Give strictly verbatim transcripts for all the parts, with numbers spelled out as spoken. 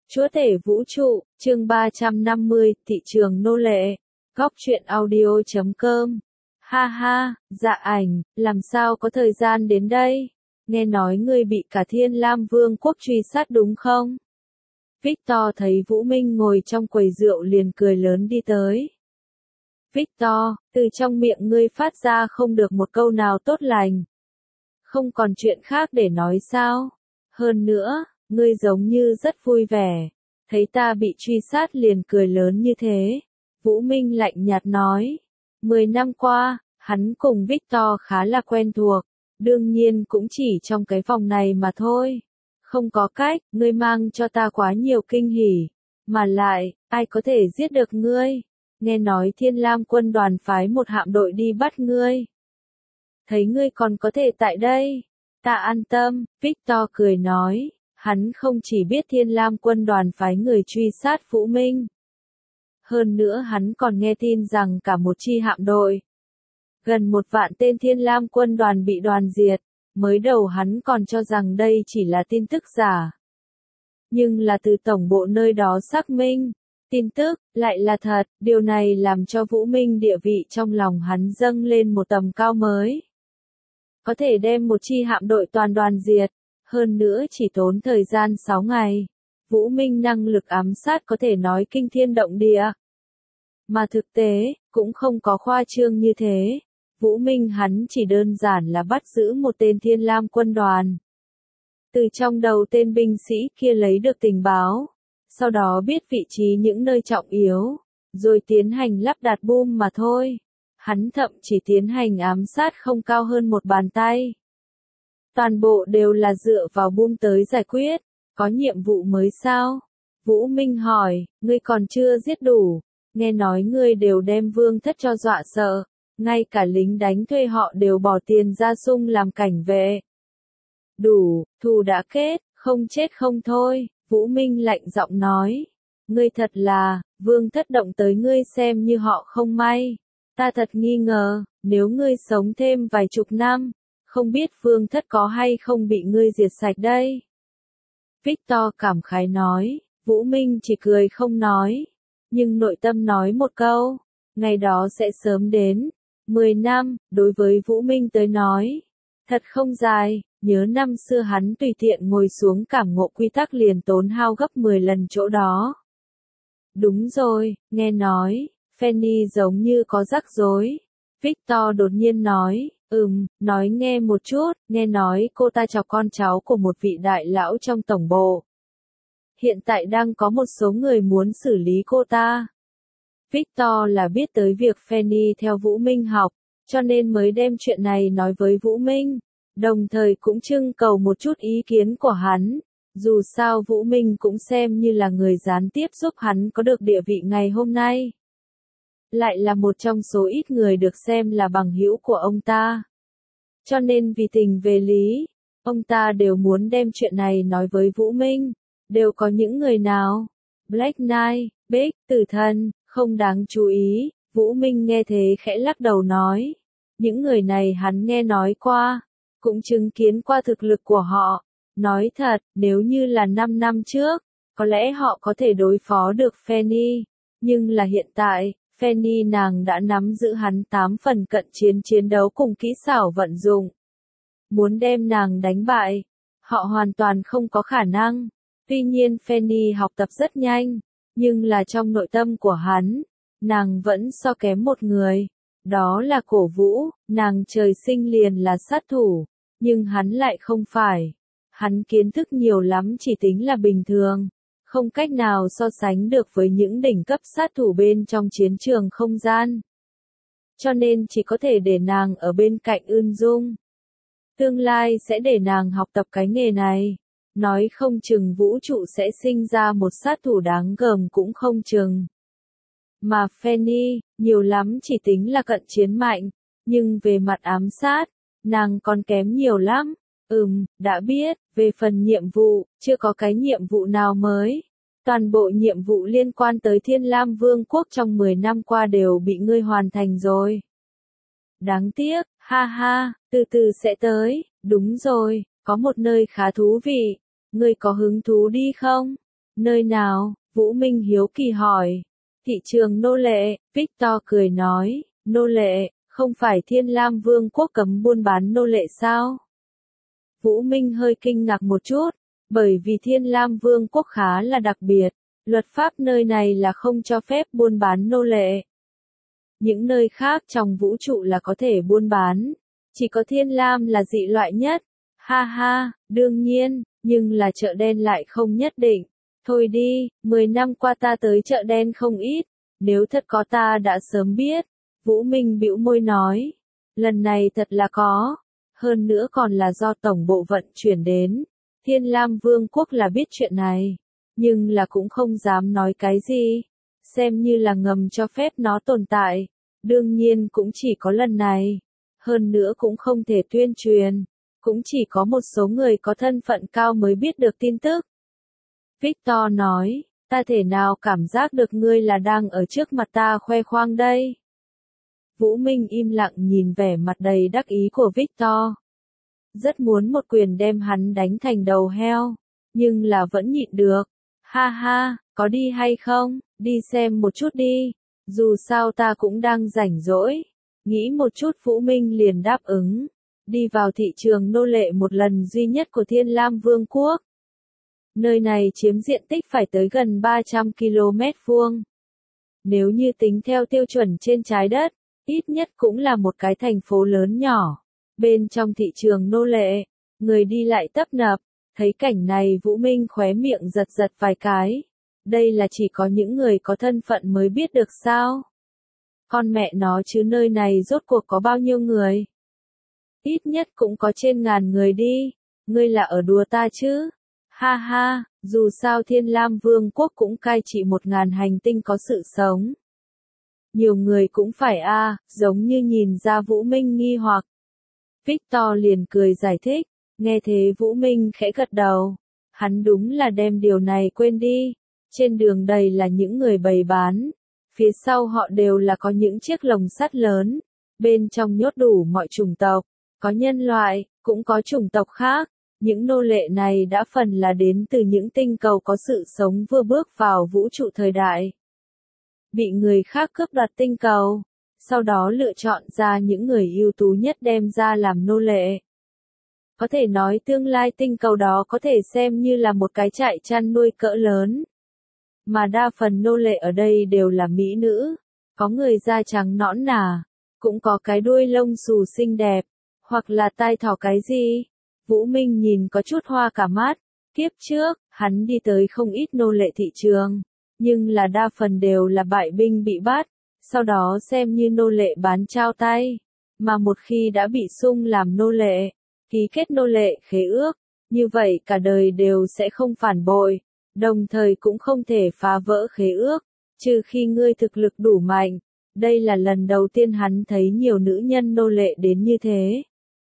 Chúa tể vũ trụ, chương ba trăm năm mươi, thị trường nô lệ. Góc truyện audio chấm com. Ha ha, Dạ Ảnh, làm sao có thời gian đến đây? Nghe nói ngươi bị cả Thiên Lam Vương quốc truy sát đúng không? Victor thấy Vũ Minh ngồi trong quầy rượu liền cười lớn đi tới. Victor, từ trong miệng ngươi phát ra không được một câu nào tốt lành. Không còn chuyện khác để nói sao? Hơn nữa, ngươi giống như rất vui vẻ. Thấy ta bị truy sát liền cười lớn như thế. Vũ Minh lạnh nhạt nói. Mười năm qua, hắn cùng Victor khá là quen thuộc. Đương nhiên cũng chỉ trong cái vòng này mà thôi. Không có cách, ngươi mang cho ta quá nhiều kinh hỉ. Mà lại, ai có thể giết được ngươi? Nghe nói Thiên Lam quân đoàn phái một hạm đội đi bắt ngươi. Thấy ngươi còn có thể tại đây. Ta an tâm, Victor cười nói. Hắn không chỉ biết Thiên Lam quân đoàn phái người truy sát Vũ Minh. Hơn nữa hắn còn nghe tin rằng cả một chi hạm đội. Gần một vạn tên Thiên Lam quân đoàn bị đoàn diệt. Mới đầu hắn còn cho rằng đây chỉ là tin tức giả. Nhưng là từ tổng bộ nơi đó xác minh. Tin tức, lại là thật, điều này làm cho Vũ Minh địa vị trong lòng hắn dâng lên một tầm cao mới. Có thể đem một chi hạm đội toàn đoàn diệt. Hơn nữa chỉ tốn thời gian sáu ngày. Vũ Minh năng lực ám sát có thể nói kinh thiên động địa. Mà thực tế, cũng không có khoa trương như thế. Vũ Minh hắn chỉ đơn giản là bắt giữ một tên Thiên Lam quân đoàn. Từ trong đầu tên binh sĩ kia lấy được tình báo. Sau đó biết vị trí những nơi trọng yếu. Rồi tiến hành lắp đặt boom mà thôi. Hắn thậm chỉ tiến hành ám sát không cao hơn một bàn tay. Toàn bộ đều là dựa vào boom tới giải quyết. Có nhiệm vụ mới sao? Vũ Minh hỏi, ngươi còn chưa giết đủ. Nghe nói ngươi đều đem vương thất cho dọa sợ. Ngay cả lính đánh thuê họ đều bỏ tiền ra sung làm cảnh vệ. Đủ, thù đã kết, không chết không thôi. Vũ Minh lạnh giọng nói. Ngươi thật là, vương thất động tới ngươi xem như họ không may. Ta thật nghi ngờ, nếu ngươi sống thêm vài chục năm. Không biết vương thất có hay không bị ngươi diệt sạch đây. Victor cảm khái nói, Vũ Minh chỉ cười không nói. Nhưng nội tâm nói một câu, ngày đó sẽ sớm đến. Mười năm, đối với Vũ Minh tới nói. Thật không dài, nhớ năm xưa hắn tùy tiện ngồi xuống cảm ngộ quy tắc liền tốn hao gấp mười lần chỗ đó. Đúng rồi, nghe nói, Fanny giống như có rắc rối. Victor đột nhiên nói. Ừm, nói nghe một chút, nghe nói cô ta chọc con cháu của một vị đại lão trong tổng bộ. Hiện tại đang có một số người muốn xử lý cô ta. Victor là biết tới việc Fanny theo Vũ Minh học, cho nên mới đem chuyện này nói với Vũ Minh, đồng thời cũng trưng cầu một chút ý kiến của hắn. Dù sao Vũ Minh cũng xem như là người gián tiếp giúp hắn có được địa vị ngày hôm nay. Lại là một trong số ít người được xem là bằng hữu của ông ta. Cho nên vì tình về lý, ông ta đều muốn đem chuyện này nói với Vũ Minh. Đều có những người nào? Black Knight, Big, Tử Thần, không đáng chú ý. Vũ Minh nghe thế khẽ lắc đầu nói. Những người này hắn nghe nói qua, cũng chứng kiến qua thực lực của họ. Nói thật, nếu như là năm năm trước, có lẽ họ có thể đối phó được Fanny. Nhưng là hiện tại, Fanny nàng đã nắm giữ hắn tám phần cận chiến chiến đấu cùng kỹ xảo vận dụng. Muốn đem nàng đánh bại, họ hoàn toàn không có khả năng. Tuy nhiên Fanny học tập rất nhanh, nhưng là trong nội tâm của hắn, nàng vẫn so kém một người. Đó là Cổ Vũ, nàng trời sinh liền là sát thủ, nhưng hắn lại không phải. Hắn kiến thức nhiều lắm chỉ tính là bình thường. Không cách nào so sánh được với những đỉnh cấp sát thủ bên trong chiến trường không gian. Cho nên chỉ có thể để nàng ở bên cạnh Ưn Dung. Tương lai sẽ để nàng học tập cái nghề này. Nói không chừng vũ trụ sẽ sinh ra một sát thủ đáng gờm cũng không chừng. Mà Fanny, nhiều lắm chỉ tính là cận chiến mạnh. Nhưng về mặt ám sát, nàng còn kém nhiều lắm. Ừm, đã biết, về phần nhiệm vụ, chưa có cái nhiệm vụ nào mới. Toàn bộ nhiệm vụ liên quan tới Thiên Lam Vương quốc trong mười năm qua đều bị ngươi hoàn thành rồi. Đáng tiếc, ha ha, từ từ sẽ tới, đúng rồi, có một nơi khá thú vị. Ngươi có hứng thú đi không? Nơi nào? Vũ Minh hiếu kỳ hỏi. Thị trường nô lệ, Victor cười nói, nô lệ, không phải Thiên Lam Vương quốc cấm buôn bán nô lệ sao? Vũ Minh hơi kinh ngạc một chút, bởi vì Thiên Lam Vương quốc khá là đặc biệt, luật pháp nơi này là không cho phép buôn bán nô lệ. Những nơi khác trong vũ trụ là có thể buôn bán, chỉ có Thiên Lam là dị loại nhất. Ha ha, đương nhiên, nhưng là chợ đen lại không nhất định. Thôi đi, mười năm qua ta tới chợ đen không ít, nếu thật có ta đã sớm biết. Vũ Minh bĩu môi nói, lần này thật là có, hơn nữa còn là do tổng bộ vận chuyển đến. Thiên Lam Vương quốc là biết chuyện này, nhưng là cũng không dám nói cái gì, xem như là ngầm cho phép nó tồn tại. Đương nhiên cũng chỉ có lần này, hơn nữa cũng không thể tuyên truyền, cũng chỉ có một số người có thân phận cao mới biết được tin tức. Victor nói, ta thể nào cảm giác được ngươi là đang ở trước mặt ta khoe khoang đây. Vũ Minh im lặng nhìn vẻ mặt đầy đắc ý của Victor. Rất muốn một quyền đem hắn đánh thành đầu heo, nhưng là vẫn nhịn được. Ha ha, có đi hay không, đi xem một chút đi, dù sao ta cũng đang rảnh rỗi. Nghĩ một chút Vũ Minh liền đáp ứng, đi vào thị trường nô lệ một lần duy nhất của Thiên Lam Vương quốc. Nơi này chiếm diện tích phải tới gần ba trăm ki lô mét vuông. Nếu như tính theo tiêu chuẩn trên trái đất, ít nhất cũng là một cái thành phố lớn nhỏ. Bên trong thị trường nô lệ, người đi lại tấp nập, thấy cảnh này Vũ Minh khóe miệng giật giật vài cái. Đây là chỉ có những người có thân phận mới biết được sao? Con mẹ nó chứ nơi này rốt cuộc có bao nhiêu người? Ít nhất cũng có trên ngàn người đi, ngươi là ở đùa ta chứ? Ha ha, dù sao Thiên Lam Vương quốc cũng cai trị một ngàn hành tinh có sự sống. Nhiều người cũng phải a, à, giống như nhìn ra Vũ Minh nghi hoặc. Victor liền cười giải thích, nghe thế Vũ Minh khẽ gật đầu. Hắn đúng là đem điều này quên đi. Trên đường đầy là những người bày bán. Phía sau họ đều là có những chiếc lồng sắt lớn. Bên trong nhốt đủ mọi chủng tộc. Có nhân loại, cũng có chủng tộc khác. Những nô lệ này đã phần là đến từ những tinh cầu có sự sống vừa bước vào vũ trụ thời đại. Bị người khác cướp đoạt tinh cầu. Sau đó lựa chọn ra những người ưu tú nhất đem ra làm nô lệ. Có thể nói tương lai tinh cầu đó có thể xem như là một cái trại chăn nuôi cỡ lớn. Mà đa phần nô lệ ở đây đều là mỹ nữ, có người da trắng nõn nà, cũng có cái đuôi lông xù xinh đẹp, hoặc là tai thỏ cái gì. Vũ Minh nhìn có chút hoa cả mắt, kiếp trước, hắn đi tới không ít nô lệ thị trường, nhưng là đa phần đều là bại binh bị bắt, sau đó xem như nô lệ bán trao tay, mà một khi đã bị sung làm nô lệ, ký kết nô lệ khế ước, như vậy cả đời đều sẽ không phản bội, đồng thời cũng không thể phá vỡ khế ước, trừ khi ngươi thực lực đủ mạnh. Đây là lần đầu tiên hắn thấy nhiều nữ nhân nô lệ đến như thế.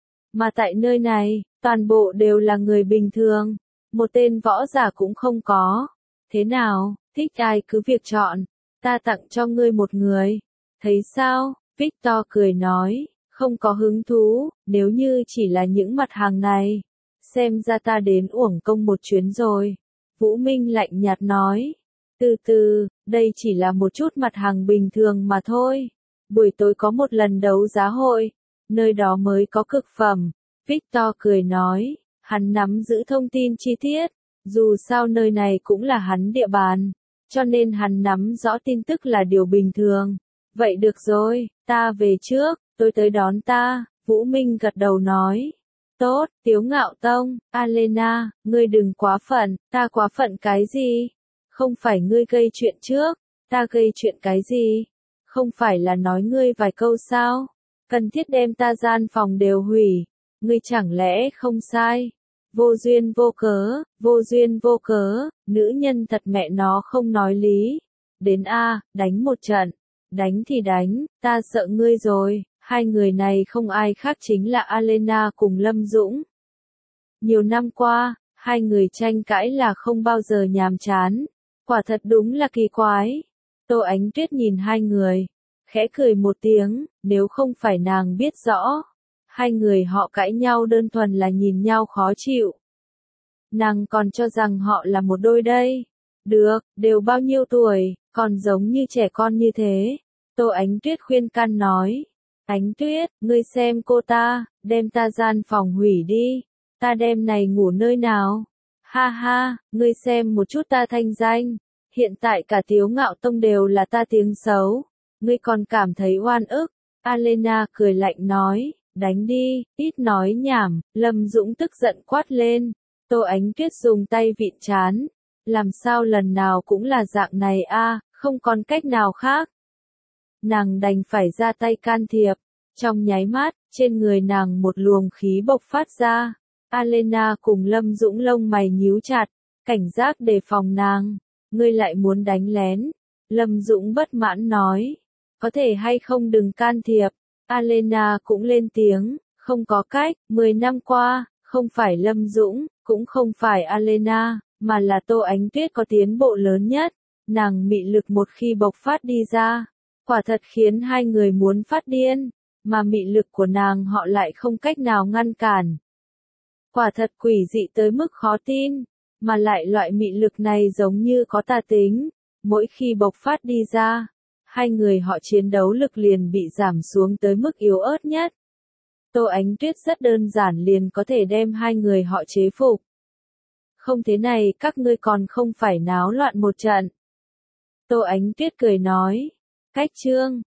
Mà tại nơi này, toàn bộ đều là người bình thường, một tên võ giả cũng không có. Thế nào, thích ai cứ việc chọn, ta tặng cho ngươi một người. Thấy sao? Victor cười nói, không có hứng thú, nếu như chỉ là những mặt hàng này. Xem ra ta đến uổng công một chuyến rồi. Vũ Minh lạnh nhạt nói, từ từ, đây chỉ là một chút mặt hàng bình thường mà thôi. Buổi tối có một lần đấu giá hội, nơi đó mới có cực phẩm. Victor cười nói, hắn nắm giữ thông tin chi tiết, dù sao nơi này cũng là hắn địa bàn, cho nên hắn nắm rõ tin tức là điều bình thường. Vậy được rồi, ta về trước, tôi tới đón ta. Vũ Minh gật đầu nói. Tốt, Tiếu Ngạo Tông, Alena, ngươi đừng quá phận, ta quá phận cái gì? Không phải ngươi gây chuyện trước, ta gây chuyện cái gì? Không phải là nói ngươi vài câu sao? Cần thiết đem ta gian phòng đều hủy, ngươi chẳng lẽ không sai? Vô duyên vô cớ, vô duyên vô cớ, nữ nhân thật mẹ nó không nói lý. Đến a, đánh một trận, đánh thì đánh, ta sợ ngươi rồi. Hai người này không ai khác chính là Alena cùng Lâm Dũng. Nhiều năm qua, hai người tranh cãi là không bao giờ nhàm chán. Quả thật đúng là kỳ quái. Tô Ánh Tuyết nhìn hai người, khẽ cười một tiếng, nếu không phải nàng biết rõ. Hai người họ cãi nhau đơn thuần là nhìn nhau khó chịu. Nàng còn cho rằng họ là một đôi đây. Được, đều bao nhiêu tuổi, còn giống như trẻ con như thế. Tô Ánh Tuyết khuyên can nói. Ánh Tuyết, ngươi xem cô ta, đem ta gian phòng hủy đi. Ta đem này ngủ nơi nào? Ha ha, ngươi xem một chút ta thanh danh. Hiện tại cả Tiếu Ngạo Tông đều là ta tiếng xấu. Ngươi còn cảm thấy oan ức. Alena cười lạnh nói, đánh đi, ít nói nhảm. Lâm Dũng tức giận quát lên. Tô Ánh Tuyết dùng tay vịn trán. Làm sao lần nào cũng là dạng này a, không còn cách nào khác. Nàng đành phải ra tay can thiệp. Trong nháy mắt, trên người nàng một luồng khí bộc phát ra. Alena cùng Lâm Dũng lông mày nhíu chặt, cảnh giác đề phòng nàng. Ngươi lại muốn đánh lén. Lâm Dũng bất mãn nói. Có thể hay không đừng can thiệp. Alena cũng lên tiếng, không có cách, mười năm qua, không phải Lâm Dũng, cũng không phải Alena, mà là Tô Ánh Tuyết có tiến bộ lớn nhất. Nàng mị lực một khi bộc phát đi ra, quả thật khiến hai người muốn phát điên, mà mị lực của nàng họ lại không cách nào ngăn cản. Quả thật quỷ dị tới mức khó tin, mà lại loại mị lực này giống như có tà tính, mỗi khi bộc phát đi ra, hai người họ chiến đấu lực liền bị giảm xuống tới mức yếu ớt nhất. Tô Ánh Tuyết rất đơn giản liền có thể đem hai người họ chế phục. Không thế này các ngươi còn không phải náo loạn một trận. Tô Ánh Tuyết cười nói. Cách chương